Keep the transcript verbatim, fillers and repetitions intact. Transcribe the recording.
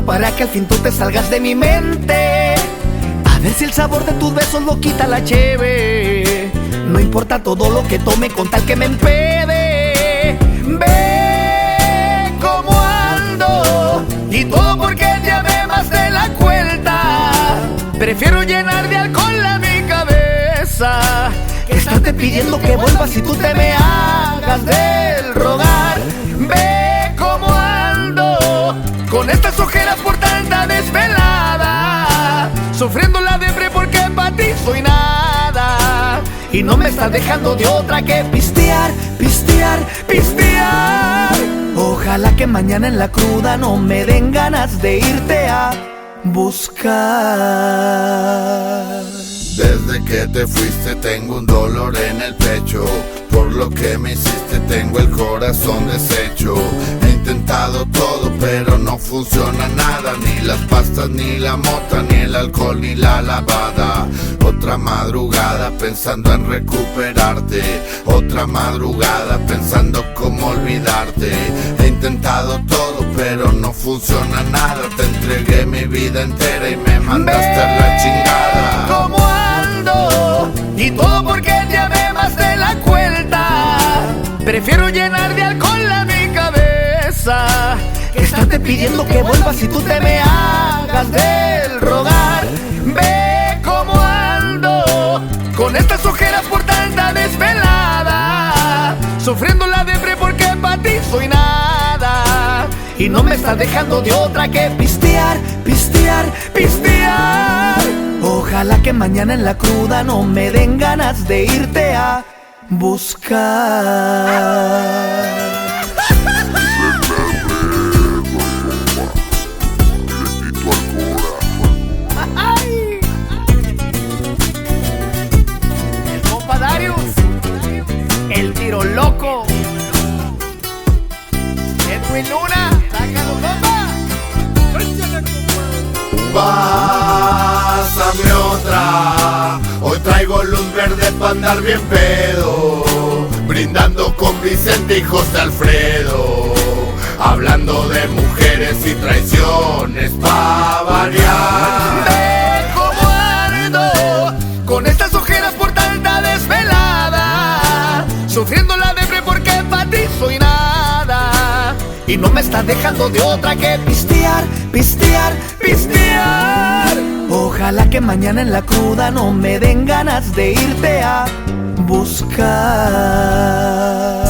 solo para que al fin tú te salgas de mi mente. A ver si el sabor de tus besos lo quita la cheve. No importa todo lo que tome con tal que me empede. Ve cómo ando y todo porque te amé más de la cuenta. Prefiero llenar de alcohol a mi cabeza que estarte pidiendo que vuelvas y tú te me hagas del rogar. Ve cómo ando con estas ojeras por tanta desvelada, sufriendo la depre porque para ti soy nada. Y no me estás dejando de otra que pistear, pistear, pistear. Ojalá que mañana en la cruda no me den ganas de irte a buscar. Desde que te fuiste tengo un dolor en el pecho. Por lo que me hiciste tengo el corazón deshecho. He intentado todo pero no funciona nada. Ni las pastas, ni la mota, ni el alcohol, ni la lavada. Otra madrugada pensando en recuperarte. Otra madrugada pensando cómo olvidarte. He intentado todo pero no funciona nada. Te entregué mi vida entera y me mandaste a la chingada. ¿Cómo ando? Y todo porque te amé más de la cuenta. Prefiero llenar de alcohol a mi cabeza que estarte pidiendo que vuelvas y tú te me hagas del rogar. Ve cómo ando con estas ojeras por tanta desvelada, sufriendo la depre porque para ti soy nada. Y no me estás dejando de otra que pistear, pistear, pistear. Ojalá que mañana en la cruda no me den ganas de irte a buscar. El compa Darius, el tiro loco, Edwin Luna, sácalo compa. Pásame otra. Hoy traigo luz verde pa' andar bien pedo, brindando con Vicente y José Alfredo, hablando de mujeres y traiciones pa' variar. Ve cómo ando con estas ojeras por tanta desvelada, sufriendo la depre porque para ti soy nada. Y no me estás dejando de otra que pistear, pistear, pistear. Ojalá que mañana en la cruda no me den ganas de irte a buscar.